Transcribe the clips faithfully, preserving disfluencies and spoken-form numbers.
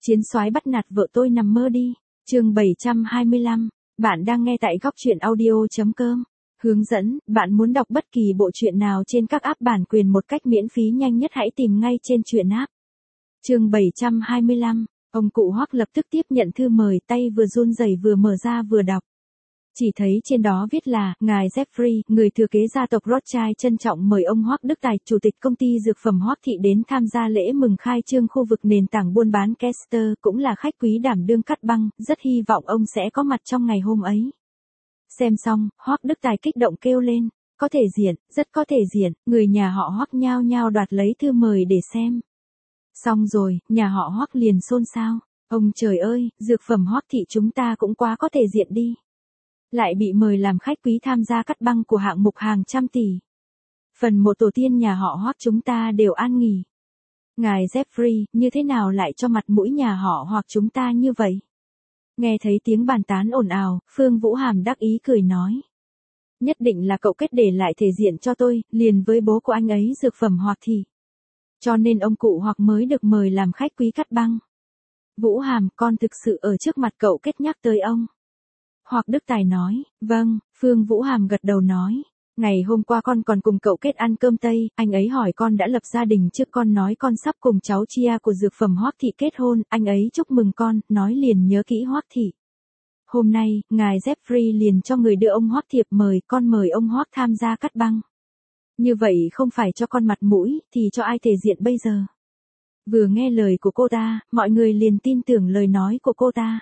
Chiến soái bắt nạt vợ tôi nằm mơ đi. Chương bảy trăm hai mươi lăm. Bạn đang nghe tại góc truyện audio chấm com. Hướng dẫn, bạn muốn đọc bất kỳ bộ truyện nào trên các app bản quyền một cách miễn phí nhanh nhất hãy tìm ngay trên truyện app. Chương bảy trăm hai mươi lăm. Ông cụ Hoắc lập tức tiếp nhận thư mời, tay vừa run rẩy vừa mở ra vừa đọc. Chỉ thấy trên đó viết là, ngài Jeffrey, người thừa kế gia tộc Rothschild trân trọng mời ông Hoắc Đức Tài, chủ tịch công ty dược phẩm Hoắc Thị đến tham gia lễ mừng khai trương khu vực nền tảng buôn bán Kester, cũng là khách quý đảm đương cắt băng, rất hy vọng ông sẽ có mặt trong ngày hôm ấy. Xem xong, Hoắc Đức Tài kích động kêu lên, có thể diện, rất có thể diện, người nhà họ Hoắc nhao nhao đoạt lấy thư mời để xem. Xong rồi, nhà họ Hoắc liền xôn xao, ông trời ơi, dược phẩm Hoắc Thị chúng ta cũng quá có thể diện đi. Lại bị mời làm khách quý tham gia cắt băng của hạng mục hàng trăm tỷ. Phần một tổ tiên nhà họ Hoắc chúng ta đều an nghỉ. Ngài Jeffrey, như thế nào lại cho mặt mũi nhà họ Hoắc chúng ta như vậy? Nghe thấy tiếng bàn tán ồn ào, Phương Vũ Hàm đắc ý cười nói. Nhất định là cậu kết để lại thể diện cho tôi, liền với bố của anh ấy dược phẩm Hoắc Thị. Cho nên ông cụ Hoắc mới được mời làm khách quý cắt băng. Vũ Hàm, con thực sự ở trước mặt cậu kết nhắc tới ông. Hoắc Đức Tài nói, vâng, Phương Vũ Hàm gật đầu nói, ngày hôm qua con còn cùng cậu kết ăn cơm Tây, anh ấy hỏi con đã lập gia đình trước, con nói con sắp cùng cháu Chia của dược phẩm Hoắc Thị kết hôn, anh ấy chúc mừng con, nói liền nhớ kỹ Hoắc Thị. Hôm nay, ngài Jeffrey liền cho người đưa ông Hoắc thiệp mời, con mời ông Hoắc tham gia cắt băng. Như vậy không phải cho con mặt mũi, thì cho ai thể diện bây giờ? Vừa nghe lời của cô ta, mọi người liền tin tưởng lời nói của cô ta.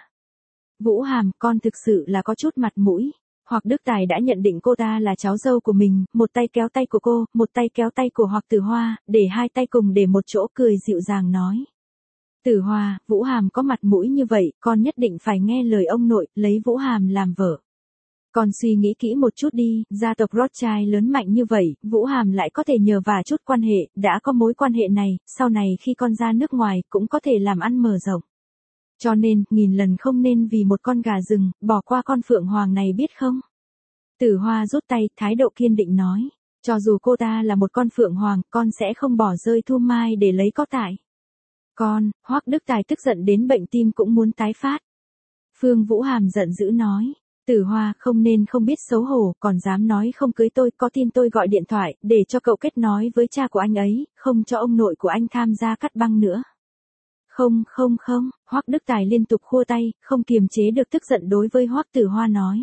Vũ Hàm, con thực sự là có chút mặt mũi. Hoắc Đức Tài đã nhận định cô ta là cháu dâu của mình, một tay kéo tay của cô, một tay kéo tay của Hoắc Tử Hoa, để hai tay cùng để một chỗ cười dịu dàng nói. Tử Hoa, Vũ Hàm có mặt mũi như vậy, con nhất định phải nghe lời ông nội, lấy Vũ Hàm làm vợ. Con suy nghĩ kỹ một chút đi, gia tộc Rothschild lớn mạnh như vậy, Vũ Hàm lại có thể nhờ vả chút quan hệ, đã có mối quan hệ này, sau này khi con ra nước ngoài, cũng có thể làm ăn mở rộng. Cho nên, nghìn lần không nên vì một con gà rừng, bỏ qua con phượng hoàng này biết không? Tử Hoa rút tay, thái độ kiên định nói. Cho dù cô ta là một con phượng hoàng, con sẽ không bỏ rơi Thu Mai để lấy có tại. Con, Hoắc Đức Tài tức giận đến bệnh tim cũng muốn tái phát. Phương Vũ Hàm giận dữ nói. Tử Hoa, không nên không biết xấu hổ, còn dám nói không cưới tôi, có tin tôi gọi điện thoại, để cho cậu kết nói với cha của anh ấy, không cho ông nội của anh tham gia cắt băng nữa. Không không không, Hoắc Đức Tài liên tục khua tay, không kiềm chế được tức giận đối với Hoắc Tử Hoa nói.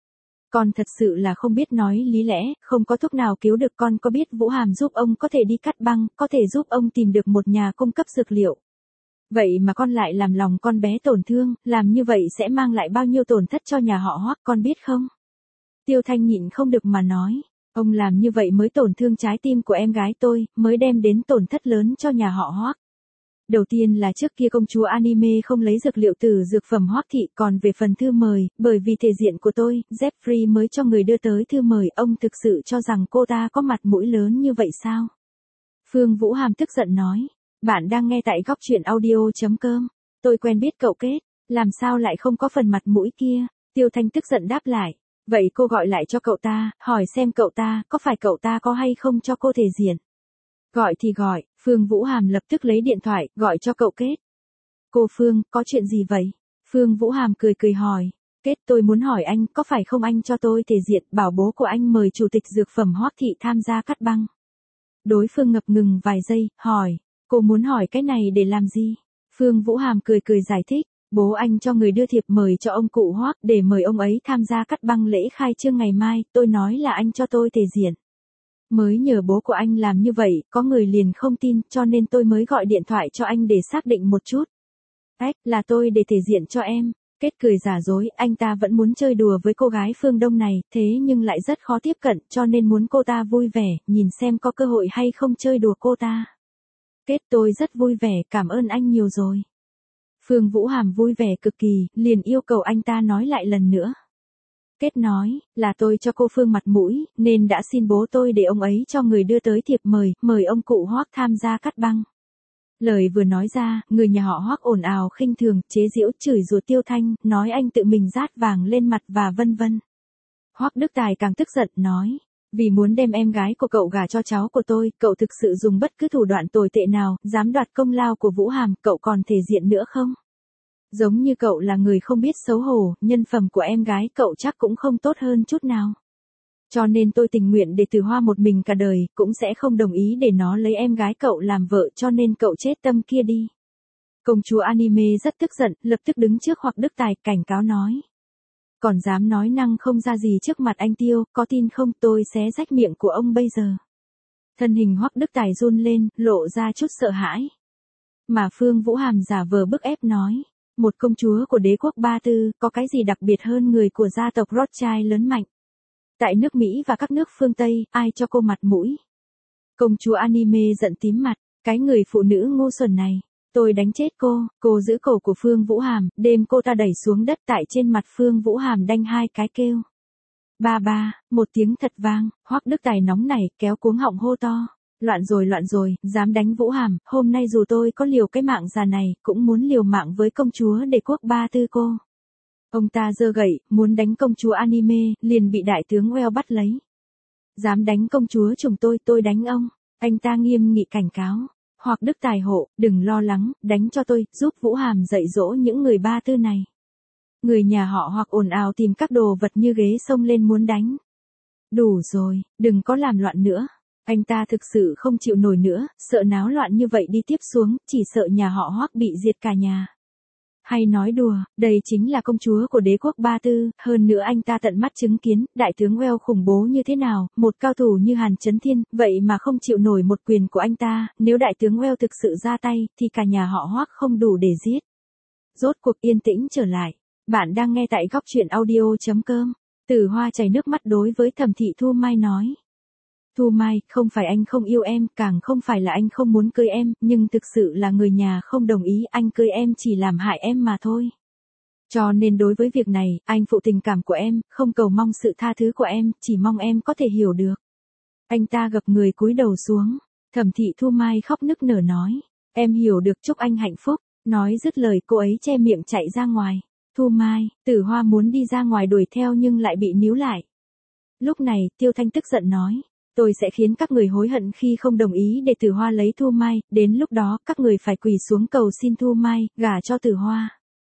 Con thật sự là không biết nói lý lẽ, không có thuốc nào cứu được con, có biết Vũ Hàm giúp ông có thể đi cắt băng, có thể giúp ông tìm được một nhà cung cấp dược liệu. Vậy mà con lại làm lòng con bé tổn thương, làm như vậy sẽ mang lại bao nhiêu tổn thất cho nhà họ Hoắc con biết không? Tiêu Thanh nhịn không được mà nói, ông làm như vậy mới tổn thương trái tim của em gái tôi, mới đem đến tổn thất lớn cho nhà họ Hoắc. Đầu tiên là trước kia công chúa anime không lấy dược liệu từ dược phẩm Hoắc Thị, còn về phần thư mời, bởi vì thể diện của tôi, Jeffrey mới cho người đưa tới thư mời, ông thực sự cho rằng cô ta có mặt mũi lớn như vậy sao? Phương Vũ Hàm tức giận nói, bạn đang nghe tại góc truyện audio chấm com, tôi quen biết cậu kết, làm sao lại không có phần mặt mũi kia? Tiêu Thanh tức giận đáp lại, vậy cô gọi lại cho cậu ta, hỏi xem cậu ta, có phải cậu ta có hay không cho cô thể diện? Gọi thì gọi, Phương Vũ Hàm lập tức lấy điện thoại, gọi cho cậu kết. Cô Phương, có chuyện gì vậy? Phương Vũ Hàm cười cười hỏi. Kết, tôi muốn hỏi anh, có phải không anh cho tôi thể diện, bảo bố của anh mời chủ tịch dược phẩm Hoắc Thị tham gia cắt băng? Đối phương ngập ngừng vài giây, hỏi. Cô muốn hỏi cái này để làm gì? Phương Vũ Hàm cười cười giải thích. Bố anh cho người đưa thiệp mời cho ông cụ Hoắc để mời ông ấy tham gia cắt băng lễ khai trương ngày mai, tôi nói là anh cho tôi thể diện. Mới nhờ bố của anh làm như vậy, có người liền không tin, cho nên tôi mới gọi điện thoại cho anh để xác định một chút. Ách, là tôi để thể diện cho em. Kết cười giả dối, anh ta vẫn muốn chơi đùa với cô gái phương Đông này, thế nhưng lại rất khó tiếp cận, cho nên muốn cô ta vui vẻ, nhìn xem có cơ hội hay không chơi đùa cô ta. Kết, tôi rất vui vẻ, cảm ơn anh nhiều rồi. Phương Vũ Hàm vui vẻ cực kỳ, liền yêu cầu anh ta nói lại lần nữa. Kết nói, là tôi cho cô Phương mặt mũi, nên đã xin bố tôi để ông ấy cho người đưa tới thiệp mời, mời ông cụ Hoắc tham gia cắt băng. Lời vừa nói ra, người nhà họ Hoắc ồn ào khinh thường, chế giễu, chửi rủa Tiêu Thanh, nói anh tự mình rát vàng lên mặt và vân vân. Hoắc Đức Tài càng tức giận, nói, vì muốn đem em gái của cậu gả cho cháu của tôi, cậu thực sự dùng bất cứ thủ đoạn tồi tệ nào, dám đoạt công lao của Vũ Hàm, cậu còn thể diện nữa không? Giống như cậu là người không biết xấu hổ, nhân phẩm của em gái cậu chắc cũng không tốt hơn chút nào. Cho nên tôi tình nguyện để Tử Hoa một mình cả đời, cũng sẽ không đồng ý để nó lấy em gái cậu làm vợ, cho nên cậu chết tâm kia đi. Công chúa anime rất tức giận, lập tức đứng trước Hoặc Đức Tài cảnh cáo nói. Còn dám nói năng không ra gì trước mặt anh Tiêu, có tin không tôi xé rách miệng của ông bây giờ. Thân hình Hoắc Đức Tài run lên, lộ ra chút sợ hãi. Mà Phương Vũ Hàm giả vờ bức ép nói. Một công chúa của đế quốc Ba Tư, có cái gì đặc biệt hơn người của gia tộc Rothschild lớn mạnh. Tại nước Mỹ và các nước phương Tây, ai cho cô mặt mũi. Công chúa anime giận tím mặt, cái người phụ nữ ngu xuẩn này. Tôi đánh chết cô, cô giữ cổ của Phương Vũ Hàm, đêm cô ta đẩy xuống đất, tại trên mặt Phương Vũ Hàm đanh hai cái kêu. Ba ba, một tiếng thật vang, Hoắc Đức Tài nóng nảy, kéo cuống họng hô to. Loạn rồi loạn rồi, dám đánh Vũ Hàm, hôm nay dù tôi có liều cái mạng già này, cũng muốn liều mạng với công chúa đế quốc Ba Tư cô. Ông ta giơ gậy, muốn đánh công chúa anime, liền bị đại tướng Well bắt lấy. Dám đánh công chúa chồng tôi, tôi đánh ông. Anh ta nghiêm nghị cảnh cáo. Hoặc Đức Tài hộ, đừng lo lắng, đánh cho tôi, giúp Vũ Hàm dạy dỗ những người Ba Tư này. Người nhà họ Hoặc ồn ào tìm các đồ vật như ghế xông lên muốn đánh. Đủ rồi, đừng có làm loạn nữa. Anh ta thực sự không chịu nổi nữa, sợ náo loạn như vậy đi tiếp xuống, chỉ sợ nhà họ Hoắc bị diệt cả nhà. Hay nói đùa, đây chính là công chúa của đế quốc Ba Tư, hơn nữa anh ta tận mắt chứng kiến, đại tướng Well khủng bố như thế nào, một cao thủ như Hàn Chấn Thiên, vậy mà không chịu nổi một quyền của anh ta, nếu đại tướng Well thực sự ra tay, thì cả nhà họ Hoắc không đủ để giết. Rốt cuộc yên tĩnh trở lại, bạn đang nghe tại góc truyện audio chấm com, Tử Hoa chảy nước mắt đối với Thẩm Thị Thu Mai nói. Thu Mai, không phải anh không yêu em, càng không phải là anh không muốn cưới em, nhưng thực sự là người nhà không đồng ý, anh cưới em chỉ làm hại em mà thôi. Cho nên đối với việc này, anh phụ tình cảm của em, không cầu mong sự tha thứ của em, chỉ mong em có thể hiểu được. Anh ta gập người cúi đầu xuống, Thẩm Thị Thu Mai khóc nức nở nói, em hiểu được, chúc anh hạnh phúc. Nói dứt lời cô ấy che miệng chạy ra ngoài. Thu Mai, Tử Hoa muốn đi ra ngoài đuổi theo nhưng lại bị níu lại. Lúc này, Tiêu Thanh tức giận nói. Tôi sẽ khiến các người hối hận khi không đồng ý để Tử Hoa lấy Thu Mai, đến lúc đó các người phải quỳ xuống cầu xin Thu Mai, gả cho Tử Hoa.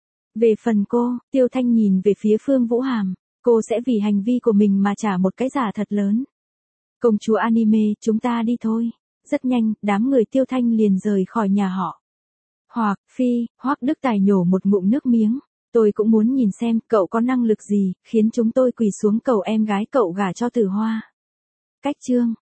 Về phần cô, Tiêu Thanh nhìn về phía Phương Vũ Hàm, cô sẽ vì hành vi của mình mà trả một cái giá thật lớn. Công chúa anime, chúng ta đi thôi. Rất nhanh, đám người Tiêu Thanh liền rời khỏi nhà họ. Hoặc, Phi, Hoắc Đức Tài nhổ một ngụm nước miếng. Tôi cũng muốn nhìn xem cậu có năng lực gì, khiến chúng tôi quỳ xuống cầu em gái cậu gả cho Tử Hoa. Cách chương